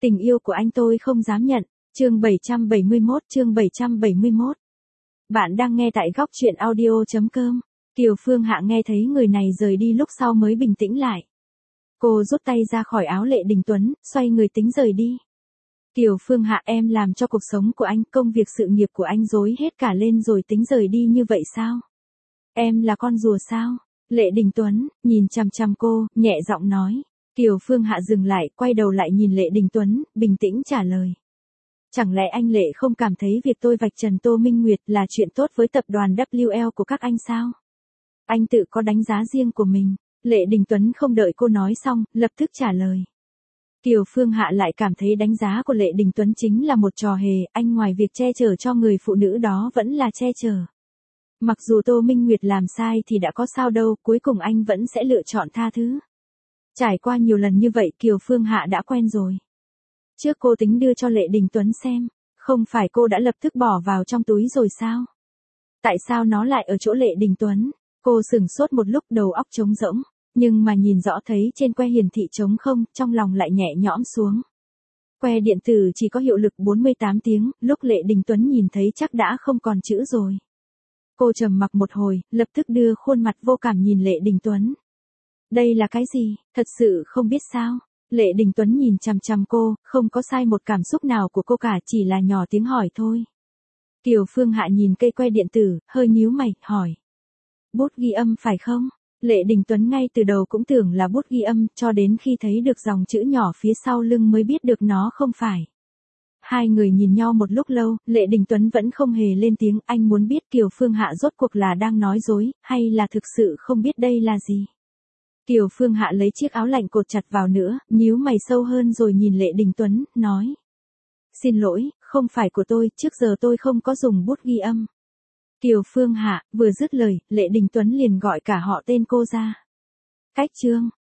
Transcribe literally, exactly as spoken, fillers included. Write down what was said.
Tình yêu của anh tôi không dám nhận. Chương bảy trăm bảy mươi mốt, chương bảy trăm bảy mươi mốt. Bạn đang nghe tại góc truyện audio chấm com. Kiều Phương Hạ nghe thấy người này rời đi lúc sau mới bình tĩnh lại. Cô rút tay ra khỏi áo Lệ Đình Tuấn, xoay người tính rời đi. Kiều Phương Hạ, em làm cho cuộc sống của anh, công việc sự nghiệp của anh rối hết cả lên rồi tính rời đi như vậy sao? Em là con rùa sao? Lệ Đình Tuấn, nhìn chằm chằm cô, nhẹ giọng nói. Kiều Phương Hạ dừng lại, quay đầu lại nhìn Lệ Đình Tuấn, bình tĩnh trả lời. Chẳng lẽ anh Lệ không cảm thấy việc tôi vạch trần Tô Minh Nguyệt là chuyện tốt với tập đoàn W L của các anh sao? Anh tự có đánh giá riêng của mình. Lệ Đình Tuấn không đợi cô nói xong, lập tức trả lời. Kiều Phương Hạ lại cảm thấy đánh giá của Lệ Đình Tuấn chính là một trò hề, anh ngoài việc che chở cho người phụ nữ đó vẫn là che chở. Mặc dù Tô Minh Nguyệt làm sai thì đã có sao đâu, cuối cùng anh vẫn sẽ lựa chọn tha thứ. Trải qua nhiều lần như vậy Kiều Phương Hạ đã quen rồi. Trước cô tính đưa cho Lệ Đình Tuấn xem, không phải cô đã lập tức bỏ vào trong túi rồi sao? Tại sao nó lại ở chỗ Lệ Đình Tuấn? Cô sửng sốt một lúc, đầu óc trống rỗng, nhưng mà nhìn rõ thấy trên que hiển thị trống không, trong lòng lại nhẹ nhõm xuống. Que điện tử chỉ có hiệu lực bốn mươi tám tiếng, lúc Lệ Đình Tuấn nhìn thấy chắc đã không còn chữ rồi. Cô trầm mặc một hồi, lập tức đưa khuôn mặt vô cảm nhìn Lệ Đình Tuấn. Đây là cái gì, thật sự không biết sao? Lệ Đình Tuấn nhìn chằm chằm cô, không có sai một cảm xúc nào của cô cả, chỉ là nhỏ tiếng hỏi thôi. Kiều Phương Hạ nhìn cây que điện tử, hơi nhíu mày, hỏi. Bút ghi âm phải không? Lệ Đình Tuấn ngay từ đầu cũng tưởng là bút ghi âm, cho đến khi thấy được dòng chữ nhỏ phía sau lưng mới biết được nó không phải. Hai người nhìn nhau một lúc lâu, Lệ Đình Tuấn vẫn không hề lên tiếng, anh muốn biết Kiều Phương Hạ rốt cuộc là đang nói dối, hay là thực sự không biết đây là gì. Kiều Phương Hạ lấy chiếc áo lạnh cột chặt vào nữa, nhíu mày sâu hơn rồi nhìn Lệ Đình Tuấn, nói. Xin lỗi, không phải của tôi, trước giờ tôi không có dùng bút ghi âm. Kiều Phương Hạ, vừa dứt lời, Lệ Đình Tuấn liền gọi cả họ tên cô ra. Cách chương.